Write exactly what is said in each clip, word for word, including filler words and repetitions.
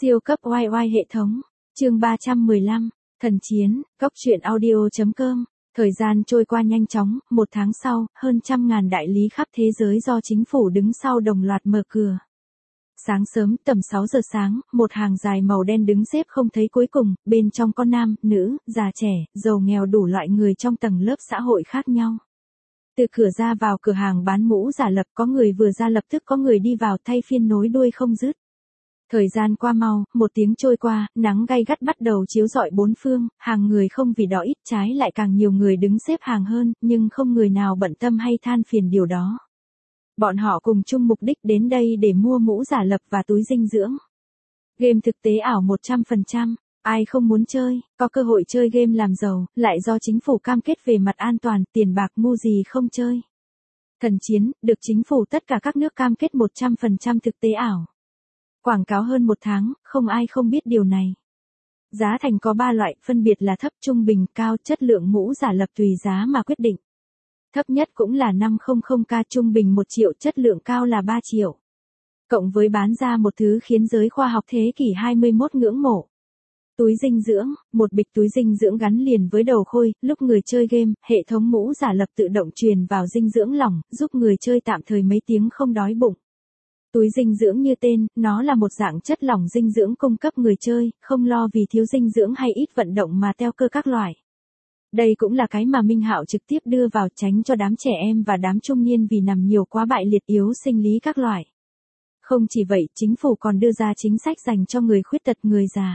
Siêu cấp oai oai hệ thống. Chương ba trăm mười lăm. Thần chiến. Góc truyện audio chấm com. Thời gian trôi qua nhanh chóng, một tháng sau, hơn trăm ngàn đại lý khắp thế giới do chính phủ đứng sau đồng loạt mở cửa. Sáng sớm, tầm sáu giờ sáng, một hàng dài màu đen đứng xếp không thấy cuối cùng, bên trong có nam, nữ, già trẻ, giàu nghèo đủ loại người trong tầng lớp xã hội khác nhau. Từ cửa ra vào cửa hàng bán mũ giả lập, có người vừa ra lập tức có người đi vào thay phiên nối đuôi không dứt. Thời gian qua mau, một tiếng trôi qua, nắng gay gắt bắt đầu chiếu rọi bốn phương, hàng người không vì đó ít trái lại càng nhiều người đứng xếp hàng hơn, nhưng không người nào bận tâm hay than phiền điều đó. Bọn họ cùng chung mục đích đến đây để mua mũ giả lập và túi dinh dưỡng. Game thực tế ảo một trăm phần trăm, ai không muốn chơi, có cơ hội chơi game làm giàu, lại do chính phủ cam kết về mặt an toàn, tiền bạc ngu gì không chơi. Thần chiến, được chính phủ tất cả các nước cam kết một trăm phần trăm thực tế ảo. Quảng cáo hơn một tháng, không ai không biết điều này. Giá thành có ba loại, phân biệt là thấp, trung bình, cao, chất lượng mũ giả lập tùy giá mà quyết định. Thấp nhất cũng là năm trăm k, trung bình một triệu, chất lượng cao là ba triệu. Cộng với bán ra một thứ khiến giới khoa học thế kỷ hai mươi mốt ngưỡng mộ. Túi dinh dưỡng, một bịch túi dinh dưỡng gắn liền với đầu khôi, lúc người chơi game, hệ thống mũ giả lập tự động truyền vào dinh dưỡng lỏng, giúp người chơi tạm thời mấy tiếng không đói bụng. Túi dinh dưỡng như tên, nó là một dạng chất lỏng dinh dưỡng cung cấp người chơi, không lo vì thiếu dinh dưỡng hay ít vận động mà teo cơ các loại. Đây cũng là cái mà Minh Hạo trực tiếp đưa vào tránh cho đám trẻ em và đám trung niên vì nằm nhiều quá bại liệt yếu sinh lý các loại. Không chỉ vậy, chính phủ còn đưa ra chính sách dành cho người khuyết tật, người già.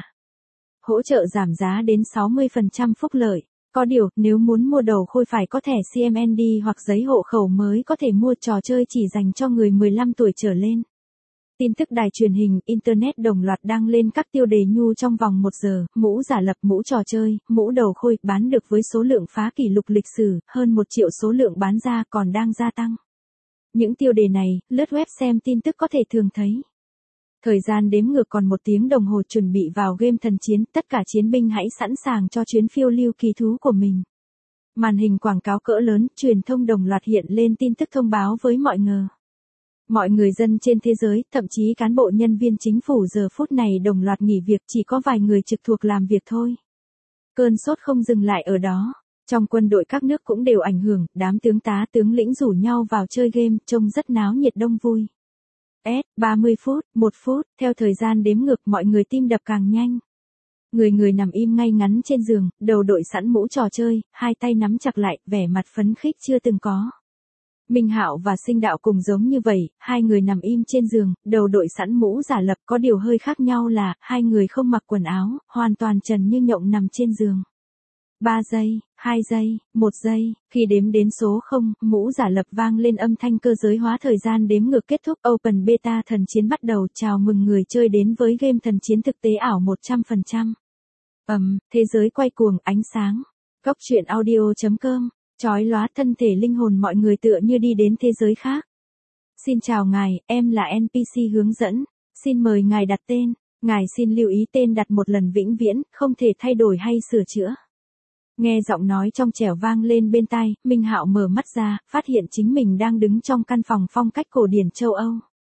Hỗ trợ giảm giá đến sáu mươi phần trăm phúc lợi. Có điều, nếu muốn mua đầu khôi phải có thẻ xê em en đê hoặc giấy hộ khẩu mới có thể mua. Trò chơi chỉ dành cho người mười lăm tuổi trở lên. Tin tức đài truyền hình, Internet đồng loạt đăng lên các tiêu đề nhu trong vòng một giờ, mũ giả lập, mũ trò chơi, mũ đầu khôi, bán được với số lượng phá kỷ lục lịch sử, hơn một triệu số lượng bán ra còn đang gia tăng. Những tiêu đề này, lướt web xem tin tức có thể thường thấy. Thời gian đếm ngược còn một tiếng đồng hồ chuẩn bị vào game thần chiến, tất cả chiến binh hãy sẵn sàng cho chuyến phiêu lưu kỳ thú của mình. Màn hình quảng cáo cỡ lớn, truyền thông đồng loạt hiện lên tin tức thông báo với mọi người. Mọi người dân trên thế giới, thậm chí cán bộ nhân viên chính phủ giờ phút này đồng loạt nghỉ việc, chỉ có vài người trực thuộc làm việc thôi. Cơn sốt không dừng lại ở đó. Trong quân đội các nước cũng đều ảnh hưởng, đám tướng tá tướng lĩnh rủ nhau vào chơi game, trông rất náo nhiệt đông vui. S, ba mươi phút, một phút, theo thời gian đếm ngược mọi người tim đập càng nhanh. Người người nằm im ngay ngắn trên giường, đầu đội sẵn mũ trò chơi, hai tay nắm chặt lại, vẻ mặt phấn khích chưa từng có. Minh Hạo và Sinh Đạo cùng giống như vậy, hai người nằm im trên giường, đầu đội sẵn mũ giả lập, có điều hơi khác nhau là, hai người không mặc quần áo, hoàn toàn trần như nhộng nằm trên giường. ba giây, hai giây, một giây, khi đếm đến số không, mũ giả lập vang lên âm thanh cơ giới hóa, thời gian đếm ngược kết thúc, Open Beta thần chiến bắt đầu, chào mừng người chơi đến với game thần chiến thực tế ảo một trăm phần trăm. Ầm, um, thế giới quay cuồng, ánh sáng. Góc truyện audio chấm com. Chói lóa, thân thể linh hồn mọi người tựa như đi đến thế giới khác. Xin chào ngài, em là en pê xê hướng dẫn. Xin mời ngài đặt tên. Ngài xin lưu ý tên đặt một lần vĩnh viễn, không thể thay đổi hay sửa chữa. Nghe giọng nói trong trẻo vang lên bên tai, Minh Hạo mở mắt ra, phát hiện chính mình đang đứng trong căn phòng phong cách cổ điển châu Âu.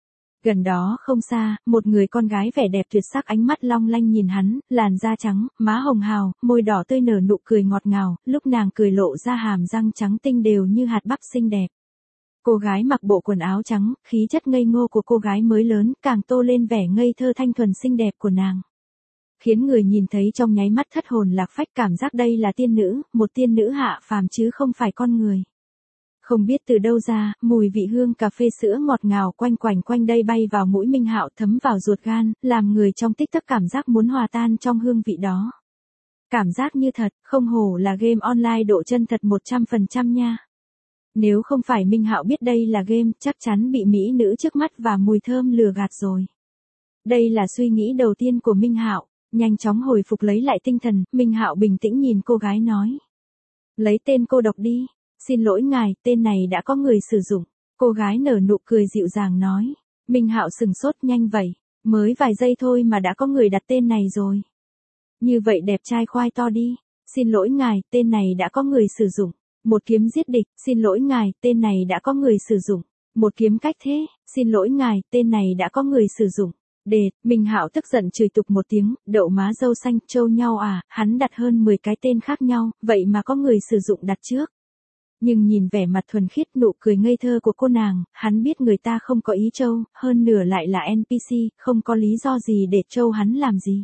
Gần đó không xa, một người con gái vẻ đẹp tuyệt sắc, ánh mắt long lanh nhìn hắn, làn da trắng, má hồng hào, môi đỏ tươi, nở nụ cười ngọt ngào, lúc nàng cười lộ ra hàm răng trắng tinh đều như hạt bắp xinh đẹp. Cô gái mặc bộ quần áo trắng, khí chất ngây ngô của cô gái mới lớn, càng tô lên vẻ ngây thơ thanh thuần xinh đẹp của nàng. Khiến người nhìn thấy trong nháy mắt thất hồn lạc phách, cảm giác đây là tiên nữ, một tiên nữ hạ phàm chứ không phải con người. Không biết từ đâu ra, mùi vị hương cà phê sữa ngọt ngào quanh quanh quanh đây bay vào mũi Minh Hạo, thấm vào ruột gan, làm người trong tích tắc cảm giác muốn hòa tan trong hương vị đó. Cảm giác như thật, không hổ là game online độ chân thật một trăm phần trăm nha. Nếu không phải Minh Hạo biết đây là game, chắc chắn bị mỹ nữ trước mắt và mùi thơm lừa gạt rồi. Đây là suy nghĩ đầu tiên của Minh Hạo, nhanh chóng hồi phục lấy lại tinh thần, Minh Hạo bình tĩnh nhìn cô gái nói. Lấy tên cô đọc đi. Xin lỗi ngài, tên này đã có người sử dụng. Cô gái nở nụ cười dịu dàng nói. Minh Hạo sừng sốt, nhanh vậy, mới vài giây thôi mà đã có người đặt tên này rồi. Như vậy đẹp trai khoai to đi. Xin lỗi ngài, tên này đã có người sử dụng. Một kiếm giết địch. Xin lỗi ngài, tên này đã có người sử dụng. Một kiếm cách thế. Xin lỗi ngài, tên này đã có người sử dụng. Đệt, Minh Hạo tức giận chửi tục một tiếng, đậu má dâu xanh, trâu nhau à, hắn đặt hơn mười cái tên khác nhau, vậy mà có người sử dụng đặt trước. Nhưng nhìn vẻ mặt thuần khiết nụ cười ngây thơ của cô nàng, hắn biết người ta không có ý trâu, hơn nửa lại là en pê xê, không có lý do gì để trâu hắn làm gì.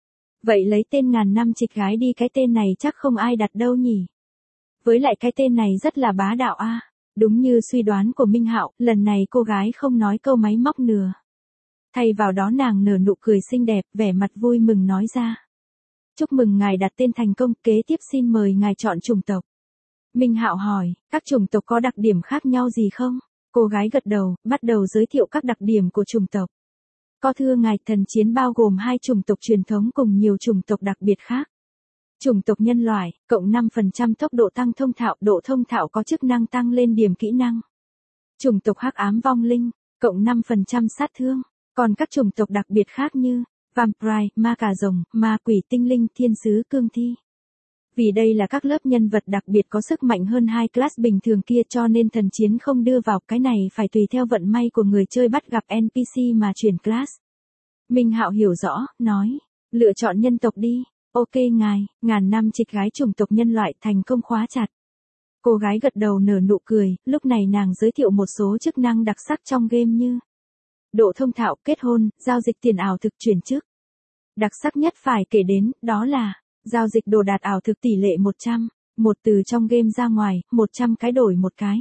Vậy lấy tên ngàn năm trịch gái đi, cái tên này chắc không ai đặt đâu nhỉ. Với lại cái tên này rất là bá đạo a. Đúng như suy đoán của Minh Hạo, lần này cô gái không nói câu máy móc nửa. Thay vào đó nàng nở nụ cười xinh đẹp, vẻ mặt vui mừng nói ra. Chúc mừng ngài đặt tên thành công, kế tiếp xin mời ngài chọn chủng tộc. Minh Hạo hỏi, các chủng tộc có đặc điểm khác nhau gì không? Cô gái gật đầu, bắt đầu giới thiệu các đặc điểm của chủng tộc. Có thưa ngài, thần chiến bao gồm hai chủng tộc truyền thống cùng nhiều chủng tộc đặc biệt khác. Chủng tộc nhân loại, cộng năm phần trăm tốc độ tăng thông thạo, độ thông thạo có chức năng tăng lên điểm kỹ năng. Chủng tộc hắc ám vong linh, cộng năm phần trăm sát thương. Còn các chủng tộc đặc biệt khác như vampire, ma cà rồng, ma quỷ, tinh linh, thiên sứ, cương thi. Vì đây là các lớp nhân vật đặc biệt có sức mạnh hơn hai class bình thường kia, cho nên thần chiến không đưa vào, cái này phải tùy theo vận may của người chơi bắt gặp en pê xê mà chuyển class. Minh Hạo hiểu rõ, nói, lựa chọn nhân tộc đi. Ok ngài, ngàn năm trịch gái chủng tộc nhân loại thành công khóa chặt. Cô gái gật đầu nở nụ cười, lúc này nàng giới thiệu một số chức năng đặc sắc trong game như độ thông thạo, kết hôn, giao dịch tiền ảo thực, chuyển chức. Đặc sắc nhất phải kể đến, đó là giao dịch đồ đạc ảo thực tỷ lệ một trăm, một từ trong game ra ngoài, một trăm cái đổi một cái.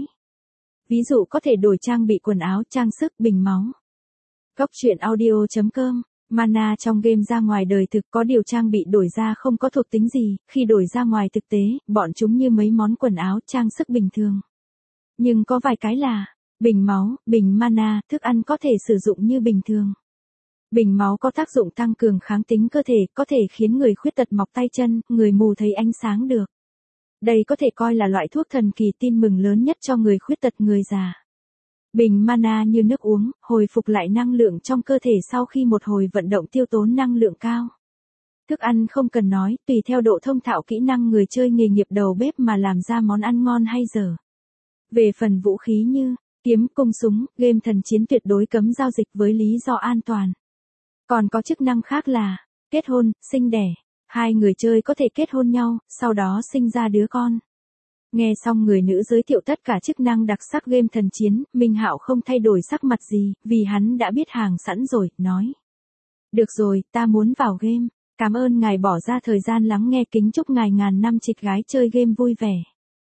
Ví dụ có thể đổi trang bị quần áo, trang sức, bình máu. Góc truyện audio chấm com. Mana trong game ra ngoài đời thực có điều trang bị đổi ra không có thuộc tính gì, khi đổi ra ngoài thực tế, bọn chúng như mấy món quần áo, trang sức bình thường. Nhưng có vài cái là bình máu, bình mana, thức ăn có thể sử dụng như bình thường. Bình máu có tác dụng tăng cường kháng tính cơ thể, có thể khiến người khuyết tật mọc tay chân, người mù thấy ánh sáng được. Đây có thể coi là loại thuốc thần kỳ, tin mừng lớn nhất cho người khuyết tật, người già. Bình mana như nước uống, hồi phục lại năng lượng trong cơ thể sau khi một hồi vận động tiêu tốn năng lượng cao. Thức ăn không cần nói, tùy theo độ thông thạo kỹ năng người chơi nghề nghiệp đầu bếp mà làm ra món ăn ngon hay dở. Về phần vũ khí như kiếm, cung, súng, game thần chiến tuyệt đối cấm giao dịch với lý do an toàn. Còn có chức năng khác là kết hôn, sinh đẻ. Hai người chơi có thể kết hôn nhau, sau đó sinh ra đứa con. Nghe xong người nữ giới thiệu tất cả chức năng đặc sắc game thần chiến, Minh Hạo không thay đổi sắc mặt gì, vì hắn đã biết hàng sẵn rồi, nói. Được rồi, ta muốn vào game. Cảm ơn ngài bỏ ra thời gian lắng nghe, kính chúc ngài ngàn năm trịch gái chơi game vui vẻ.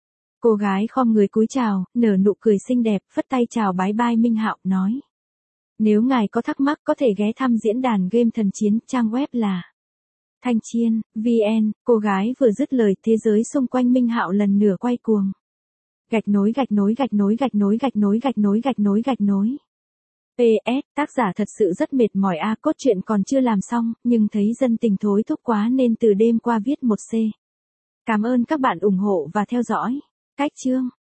Cô gái khom người cúi chào, nở nụ cười xinh đẹp, phất tay chào bái bai Minh Hạo, nói. Nếu ngài có thắc mắc có thể ghé thăm diễn đàn game thần chiến, trang web là Thanh Chiên, vê en. Cô gái vừa dứt lời, thế giới xung quanh Minh Hạo lần nửa quay cuồng. Gạch nối gạch nối gạch nối gạch nối gạch nối gạch nối gạch nối gạch nối. pê ét, tác giả thật sự rất mệt mỏi a, cốt truyện còn chưa làm xong, nhưng thấy dân tình thối thúc quá nên từ đêm qua viết một C. Cảm ơn các bạn ủng hộ và theo dõi. Cách chương